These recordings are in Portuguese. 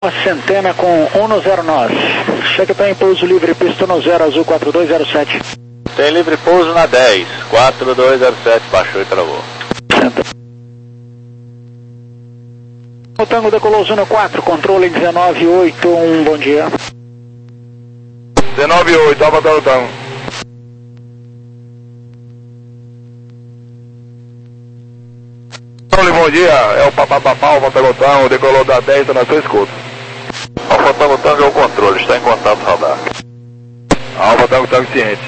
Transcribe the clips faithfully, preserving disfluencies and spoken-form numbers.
Centena com um no zero nós. Cheque tem pouso livre, pista no zero, azul quatro dois zero sete. Tem livre pouso na dez, quatro dois zero sete, baixou e travou. O Tango decolou zona quatro, controle dezenove oito um, bom dia. dezenove oito, Alfa Tango Tango. Bom dia, é o Papapá, Alfa Tango Tango, decolou da dez, está na sua escuta. Alfa Tango Tango é o controle, está em contato radar. Alfa Tango Tango ciente.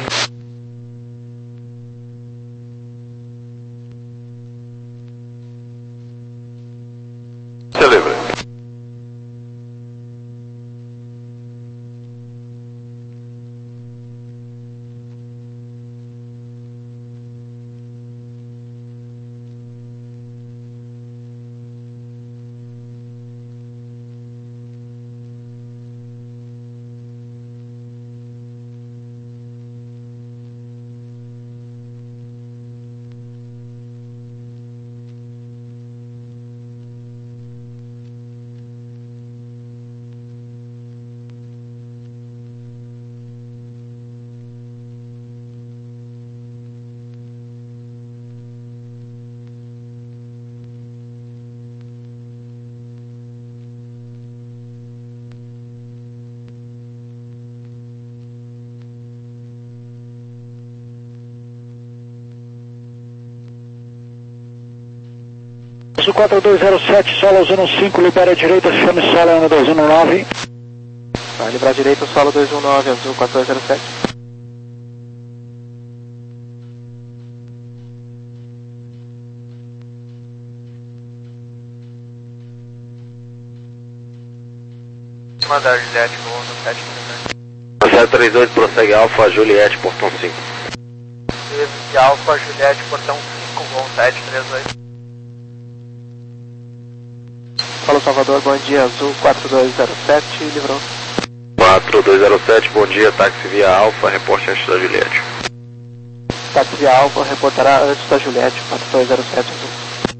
Você livre. quatro dois zero sete, solo zona cinco, libera a direita, chame solo ano dois um nove. Vai liberar a direita, solo dois um nove, azul quatro dois zero sete. Mandar Juliette com o sete. zero três dois, prossegue Alfa, Juliette, portão cinco. E Alfa, Juliette, portão cinco, com sete três dois. Fala Salvador, bom dia, azul quatro dois zero sete, livrou. quatro dois zero sete, bom dia, táxi via Alfa, reporte antes da Juliette. Táxi via Alfa, reportará antes da Juliette, quatro dois zero sete, azul.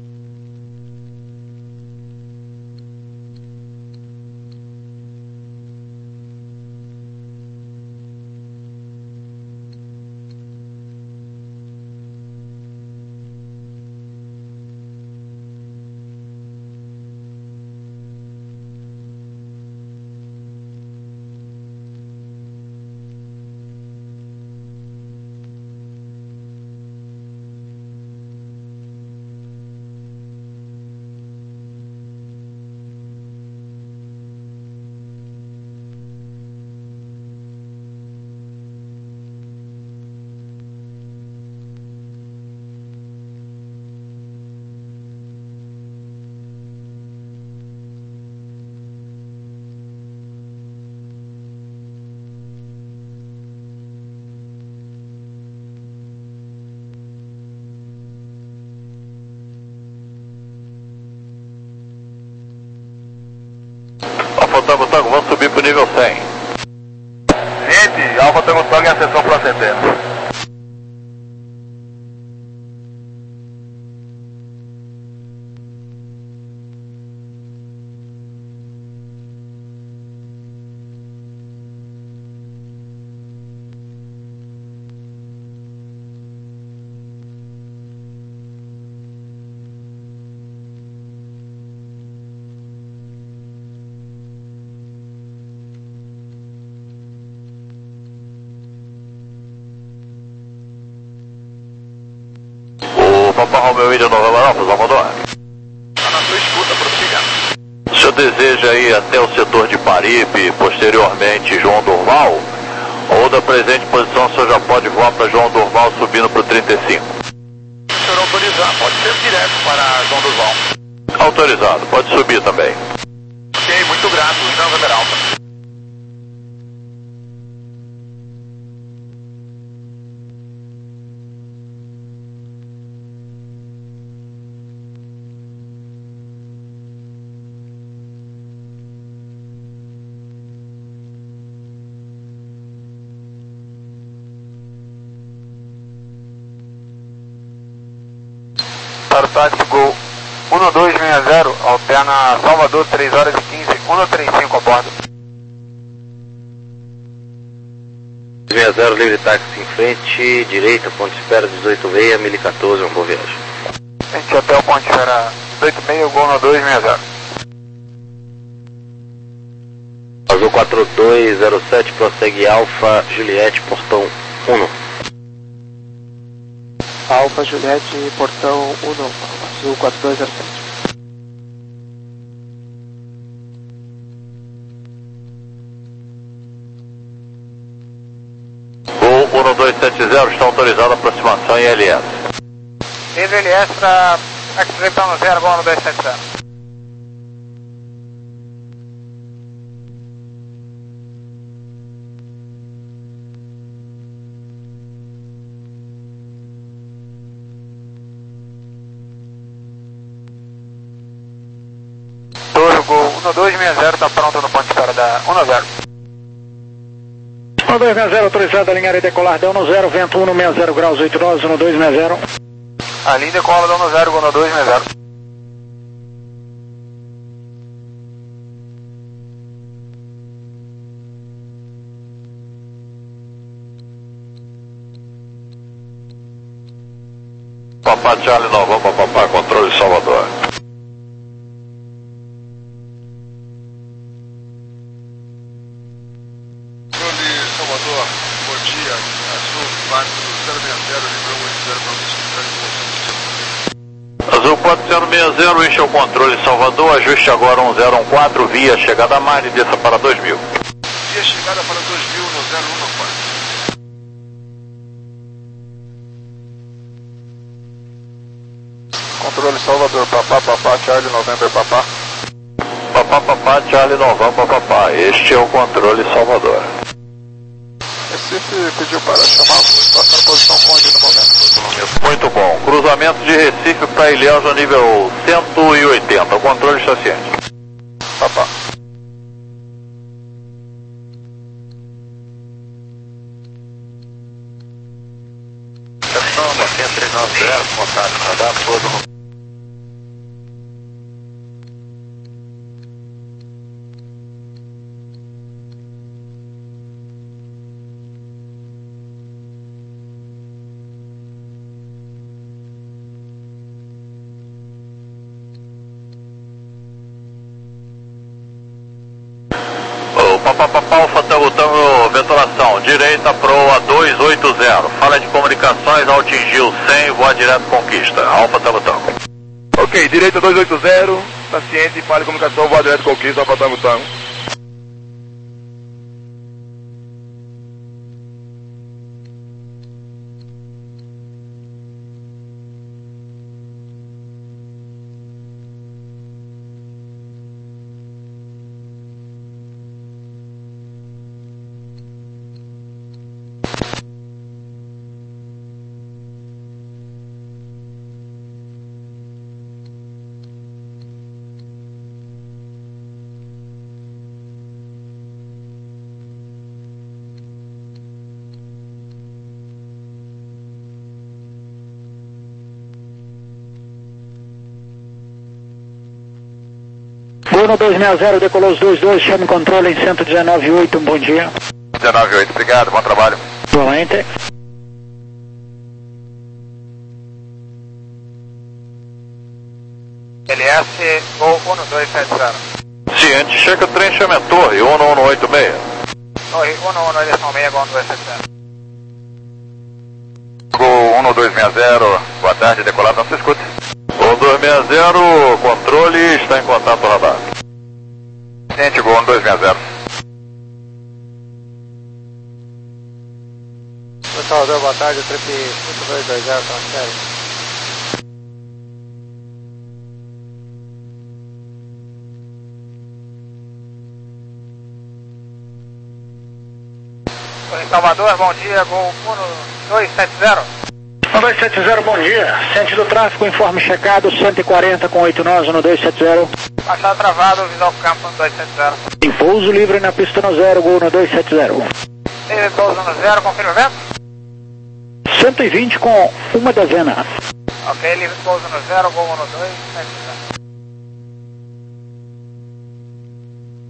Tango Tango, vamos subir pro nível cem. Gente, Alfa Tango Tango em ascensão para a Centena. Papa Romeo Índia Novembro Alfa, Salvador. Está na sua escuta, prossiga. O senhor deseja ir até o setor de Paripe, posteriormente João Durval? Ou da presente posição o senhor já pode voar para João Durval subindo para o trinta e cinco? Se o senhor autorizar, pode ser direto para João Durval. Autorizado, pode subir também. Ok, muito grato, Índia Novembro Alfa. Para o táxi Gol um dois seis zero, alterna Salvador, três horas e quinze. um três cinco a bordo. sessenta, livre táxi em frente, direita, ponte espera dezoito seis, mil e quatorze, uma boa viagem. Frente hotel, ponte espera dezoito seis, gol no dois seis zero. Azul quatro dois zero sete, prossegue Alfa, Juliette, portão um. Alfa, Juliette, portão um, Azul quatro dois zero sete. Gol um dois sete zero, está autorizada a aproximação em L S. Livre L S para X-Ray para um zero, gol no dois sete zero. um dois seis zero está pronto no ponto de espera da um zero. um dois seis zero autorizado a linha e decolar da um zero, vento um seis zero graus oito nós, um dois seis zero. A linha decola da um zero, gol no dois seis zero. Papá Charlie Novão, papá, controle Salvador. Azul quatro zero seis zero, enche o controle Salvador, ajuste agora um zero um quatro, via chegada a mar e desça para dois mil. Via chegada para dois mil no zero um quatro. Controle Salvador, papá, papá, Charlie, November, papá. Papá, papá, Charlie, November, papá. Este é o controle Salvador. Recife pediu para chamar, passando posição conde no momento. Muito bom. Cruzamento de Recife para Ilhéus no nível cento e oitenta. O controle está ciente. Papá. Atenção, cento e três nove zero, contato, radar todo. Papapá, Alfa Tango Tango, ventolação, direita proa dois oito zero, falha de comunicações, atingiu cem, voa direto conquista, Alfa Tango Tango. Ok, direita dois oito zero, tá ciente, falha de comunicação, voa direto conquista, Alfa Tango Tango. Bruno dois seis zero, decolou os dois dois, chame controle em cento e dezenove ponto oito, um bom dia. dezenove ponto oito, obrigado, bom trabalho. Igualmente. L S ou um dois sete zero. Ciente, chega o trem, chama a torre, um um oito seis. Torre um um direção seis, gol um dois sete zero. Gol um dois seis zero, boa tarde, decolado, não se escuta. um dois seis zero, controle, está em contato radar. Ciente, gol um dois seis zero. Salvador, boa tarde, trip cinco dois dois zero, transfere. Salvador, bom dia, gol um dois sete zero. um dois sete zero, bom dia. Sentido tráfego, informe checado, cento e quarenta com oito nós, um dois sete zero. Baixada travado, visual campo um dois sete zero. Em pouso livre na pista no zero, gol no dois sete zero. Livre pouso no zero, confirma o vento. cento e vinte com uma dezena. Ok, livre pouso no zero, gol no dois sete zero.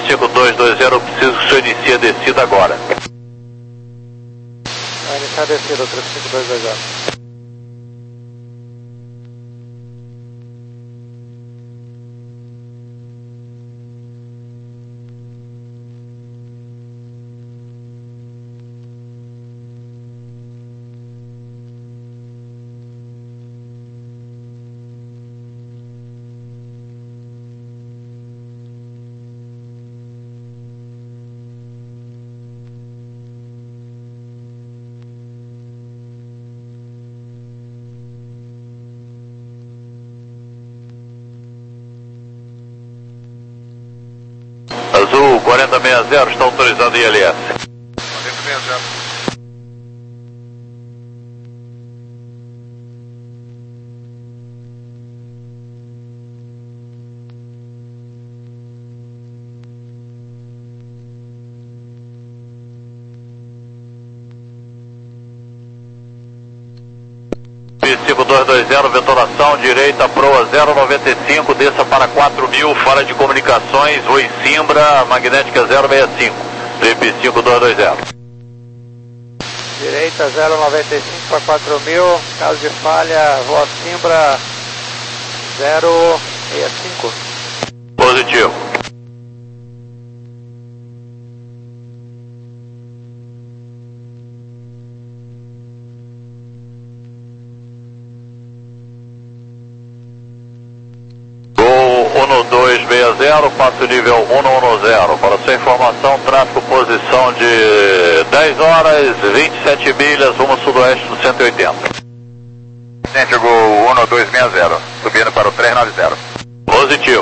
cinco dois dois zero, preciso que o senhor inicie a descida agora. Vai iniciar a descida, três cinco dois dois zero. Azul quarenta sessenta, está autorizado I L S. quarenta sessenta. cinco dois dois zero, vetoração, direita, proa zero noventa e cinco, desça para quatro mil, fora de comunicações, Oi Simbra, magnética zero sessenta e cinco, Trip cinco dois dois zero. Direita zero noventa e cinco para quatro mil, caso de falha, voa Simbra zero sessenta e cinco. Positivo. dois sessenta, passo nível cento e dez. Para sua informação, tráfego posição de dez horas, vinte e sete milhas, rumo sudoeste do cento e oitenta. Gente, Gol cento e dois sessenta, subindo para o trezentos e noventa. Positivo.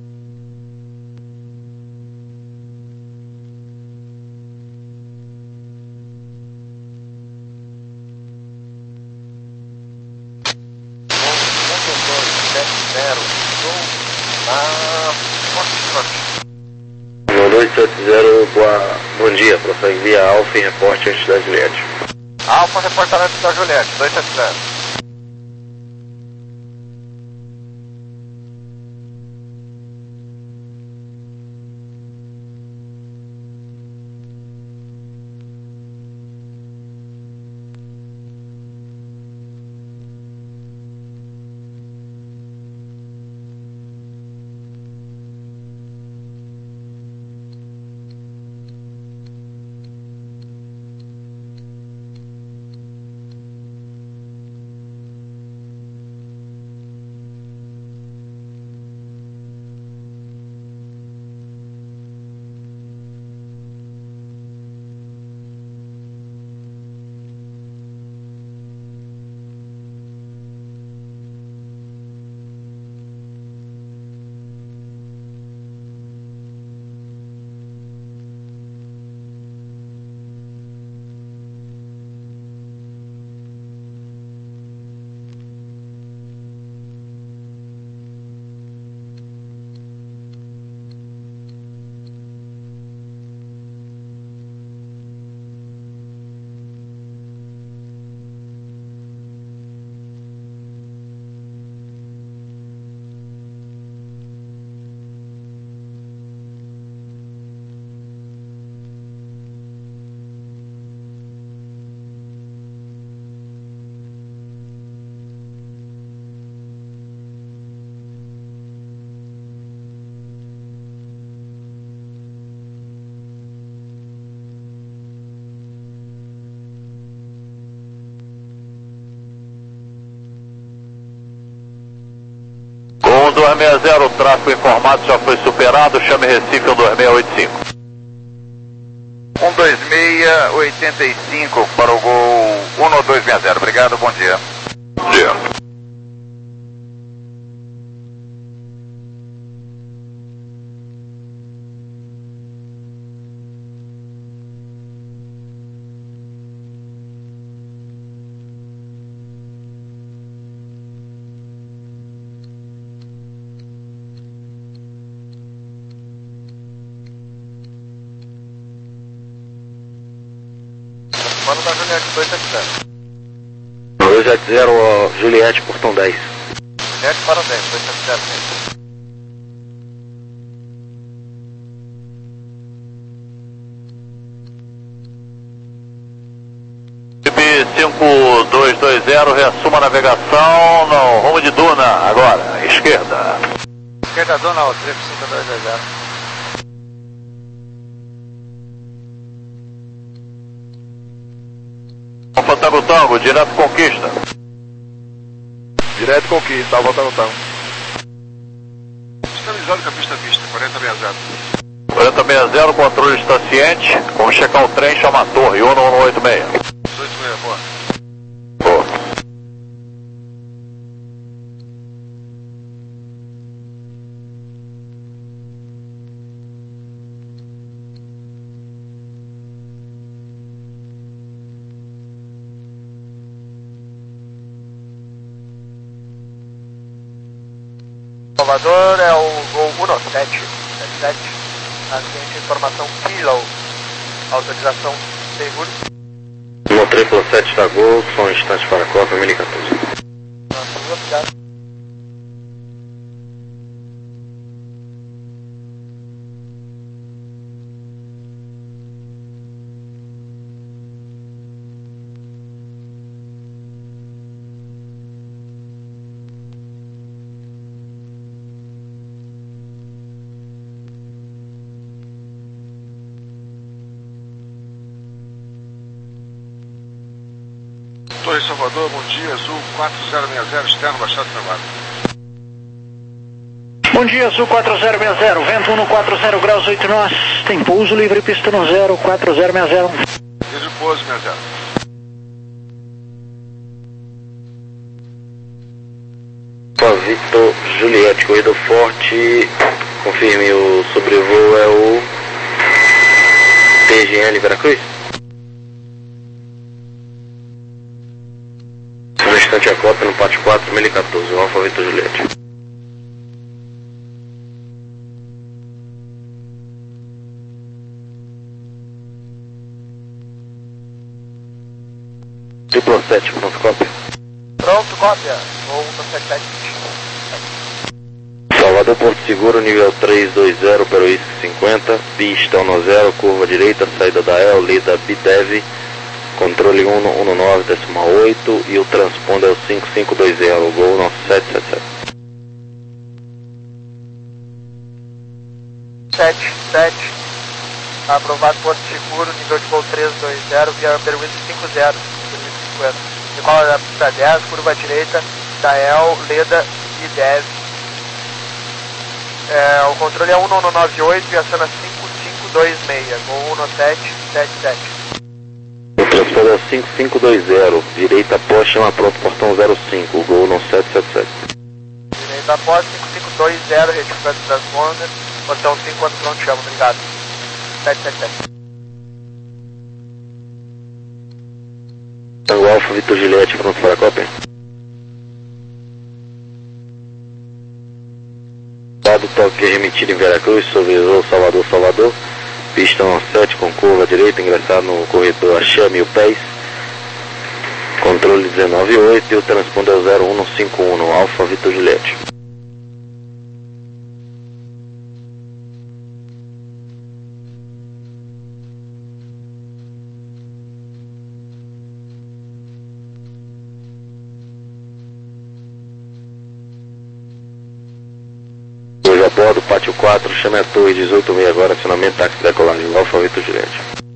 um dois sete zero, boa, bom dia, prossegue via Alfa em reporte antes da Juliette. Alfa reportando antes da Juliette, dois sete zero. dois sessenta, o tráfego informado já foi superado, chame Recife um dois seis oito cinco. um dois seis oitenta e cinco para o Gol cento e dois sessenta, obrigado, bom dia. Bom dia. Mano da Juliette, dois sete zero. dois sete zero, Juliette, portão dez. Juliette para o dez, dois sete zero. cinco dois dois zero, reassuma a navegação no rumo de Duna, agora, esquerda. Esquerda Duna, o trip cinco dois dois zero. Alfa Tango Tango, direto Conquista. Direto Conquista, Alfa Tango Tango. Estabilizado com a pista pista, quarenta sessenta. quarenta sessenta, controle está ciente. Vamos checar o trem, chama a torre, um um oito seis. oito seis, boa. Boa. Salvador é o Gol um sete sete sete, a seguinte informação Kilo, autorização seguro. um três sete da Gol, só um instante para a Copa, mil e quatorze. Nossa, obrigado. Torre Salvador, bom dia, Azul quatro zero seis zero, externo, Baixada de Nevada. Bom dia, Azul quatro zero seis zero, vento um quatro zero graus oito nós, tem pouso livre, pista no zero, quatro zero seis zero. Desde pouso, seis zero. Victor Juliette, corrida forte, confirme o sobrevoo é o T G L Veracruz? Um instante a cópia no pátio quatro, mil e quatorze, o Alfa Victor Juliette. Triplo sete, pronto, cópia. Pronto, cópia. Gol um sete sete. Salvador Porto Seguro, nível três dois zero, para o I S C cinquenta, pista um zero, curva direita, saída da E L, lida B D E V, controle um um nove decimal oito e o transponder é o cinco cinco dois zero, Gol um sete sete sete. sete sete, aprovado Porto Seguro, nível de voo três dois zero, via Amberwind cinco zero, cinquenta. Decola da pista dez, curva direita, da E L, lida B D E V. É, o controle é um um nove oito e aciona cinco cinco dois seis, Gol um sete sete sete. O transponder é o cinco cinco dois zero, direita após, chama pronto, portão zero cinco, Gol um sete sete sete. Direita após, cinco cinco dois zero, retificante transponder, portão cinco, quando pronto, chama, obrigado. sete sete sete. Tango Alfa Victor Juliette, pronto para a cópia. Dado toque remetido em Veracruz, sobrevoo Salvador, Salvador, pista um sete com curva direita, ingressar no corredor Axé mil pés, controle dezenove oito e o transponder zero um cinco um, Alfa Victor Juliette. Hoje a bordo, pátio quatro, chame a torre dezoito seis agora, acionamento táxi decolagem, Alfa Victor Juliette.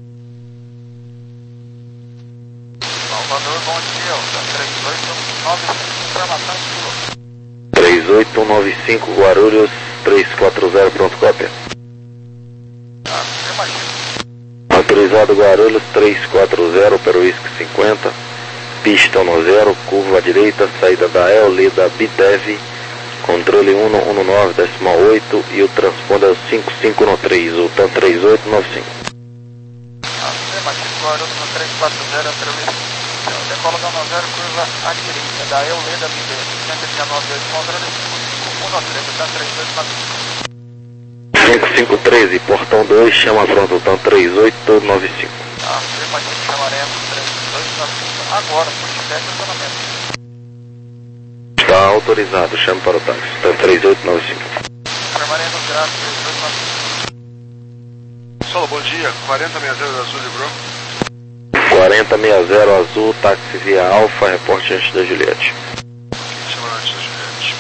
Salvador, bom dia, três oito nove cinco, informação kilo. três oito nove cinco, Guarulhos, três quatro zero, pronto, cópia. Ah, imagino. Autorizado Guarulhos, três quatro zero, para o I S C cinquenta, pista um zero, curva direita, saída da E L, lida B D E V, controle um um nove decimal oito e o transponder é o cinco cinco um três, o TAM três oito nove cinco. Ah, imagino, Guarulhos no três quatro zero, entrevista. Decola da um zero, curva à direita, da E U L da B D, cento e dezenove oito, controle cinco cinco um três, TAM três oito nove cinco. cinco cinco um três, portão dois, chama pronto, TAM três oito nove cinco. Ah, imagino, chamaremos três dois nove cinco, agora, por tiver estacionamento. Está autorizado, chame para o táxi, TAM três oito nove cinco. Chamaremos graças três dois nove cinco. Solo, bom dia, quarenta sessenta da Azul de Bro. quarenta sessenta azul, táxi via Alfa, reporte antes da Juliette. Semana antes da Juliette.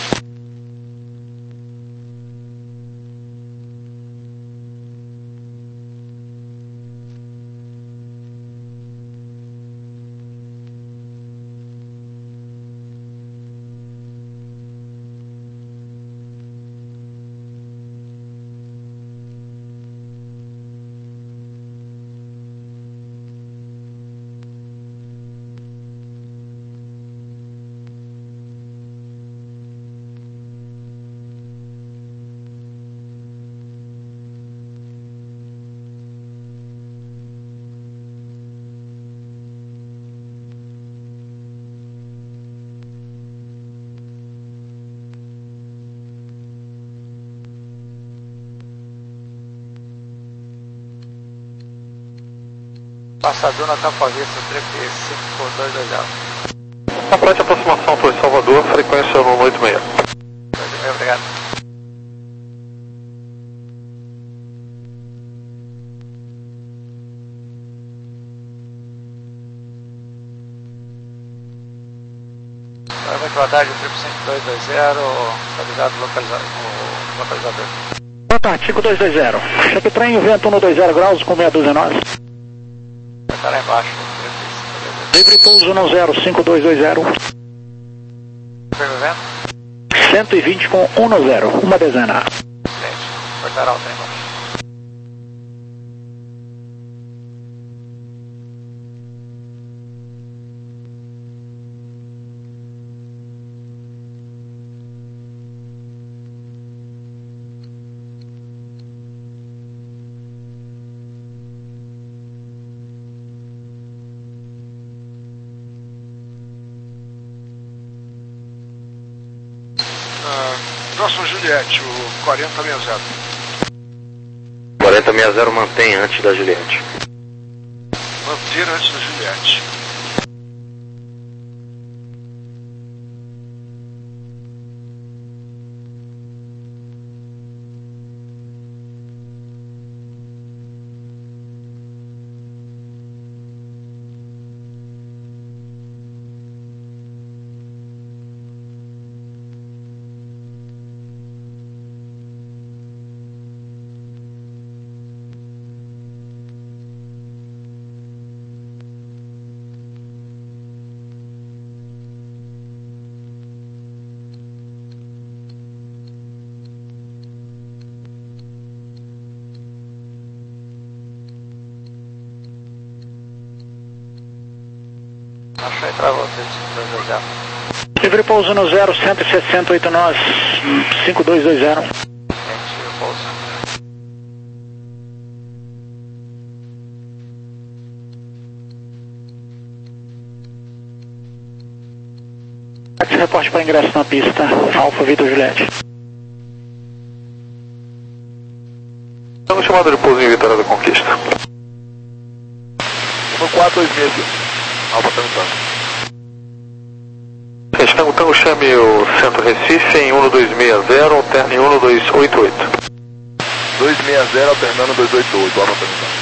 Passador na Tampa Vista, três cinco dois dois zero. Complete aproximação Torre Salvador, frequência no oito seis. Obrigado. Boa tarde, triplo cinco dois dois zero, avisado localizado, o localizador. Boa tarde, cinco dois dois zero. Cheque trem, vento um dois zero graus com meia dúzia nós. Vai estar lá embaixo. Livre pouso no zero cinco dois dois zero. cento e vinte com um no zero, uma dezena. Excelente, cortará o trem embaixo. Próximo Juliette, o quarenta sessenta. quarenta sessenta mantém antes da Juliette. Manter antes da Juliette. Achei pra você, cinco dois dois zero. Livre pouso no zero cento e sessenta, oito nós, cinco dois dois zero. Gente, pouso. Reporte para ingresso na pista, Alfa Vitor Juliette. Estamos chamado de pouso em Vitória da Conquista. No quatro dois seis. Alfa Tango. Gente, Tango Tango, chame o Centro Recife em um dois seis zero, alterna em um dois oito oito. dois seis zero, alternando dois oito oito, Alfa Tango.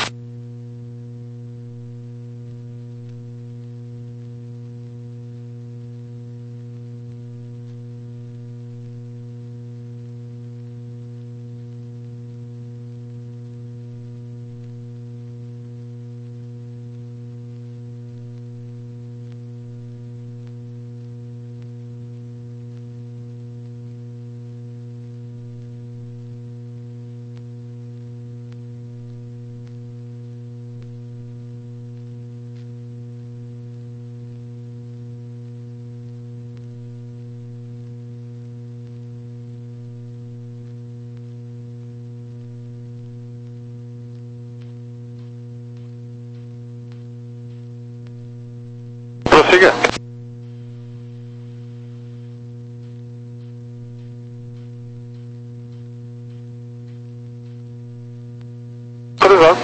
Prossiga. Autorizado.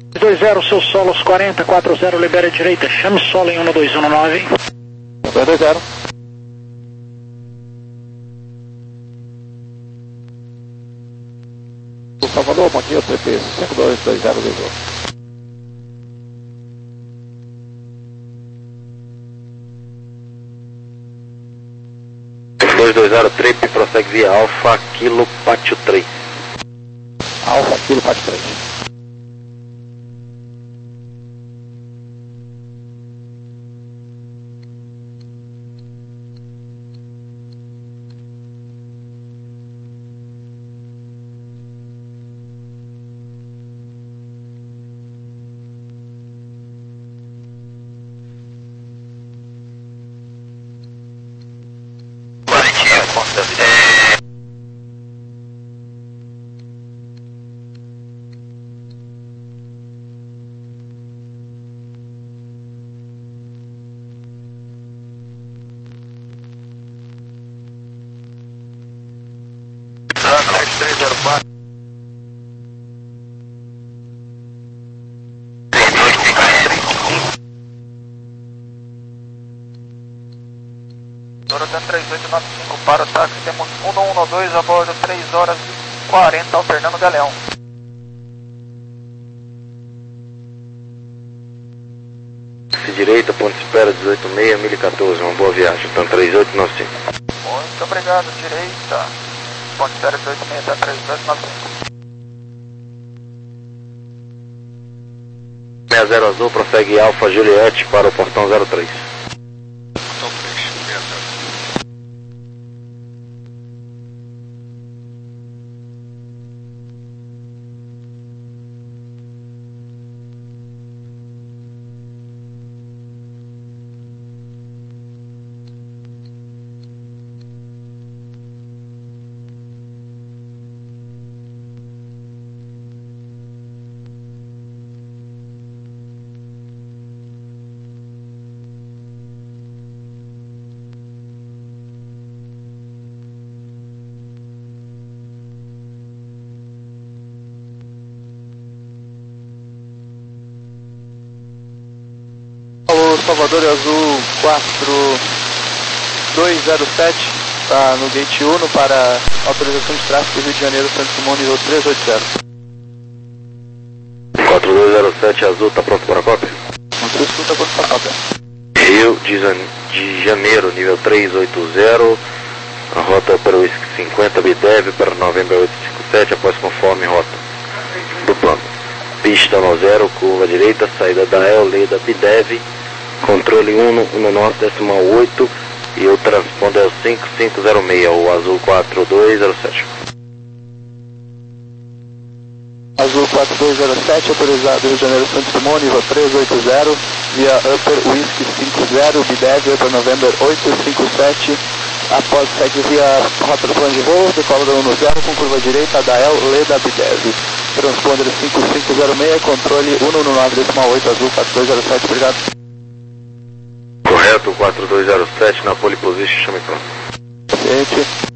dois zero, seu solo aos quarenta, quatro zero, libera a direita, chame solo em um dois um nove. dois dois zero. Salvador, bom dia, T P cinco dois dois zero dois zero. dois dois zero, trip, prossegue via Alfa, Kilo, Pátio três. Alfa, Kilo, Pátio três. três zero quatro. Dorotan três oito nove cinco para o táxi, temos um um um dois a bordo, três horas e quarenta, alternando Galeão. Direita, ponto de espera dezoito seis, mil e quatorze, uma boa viagem, então três oito nove cinco. Muito obrigado, direita, ponto de espera dezoito seis, até três oito nove cinco. sessenta azul, prossegue Alfa Juliette para o portão zero três. Portão três, sessenta. Salvador Azul quatro dois zero sete, está no Gate Uno para autorização de tráfego Rio de Janeiro, Santos Dumont, nível três oito zero. quatro dois zero sete Azul, está pronto para a cópia? Não sei se está pronto para a cópia. Rio de, Jan... de Janeiro, nível três oito zero, a rota para o Whisky cinquenta, Bidev para Novembro oito cinco sete, após conforme rota do plano. Pista no zero, curva direita, saída da El, Leda, Bidev, controle um um nove decimal oito e o transponder é o cinco cinco zero seis, o Azul quatro dois zero sete. Azul quatro dois zero sete, autorizado Rio de Janeiro, Santos Dumont, nível três oito zero, via Upper Whisky cinco zero, Bidev para November oito cinco sete, após segue via rota do plano de voo, decola da um zero com curva direita, da El, Leda, Bidev. Transponder cinco cinco zero seis, controle um um nove decimal oito, Azul quatro dois zero sete, obrigado. Correto, quatro dois zero sete, na pole position, chame pronto. Gente.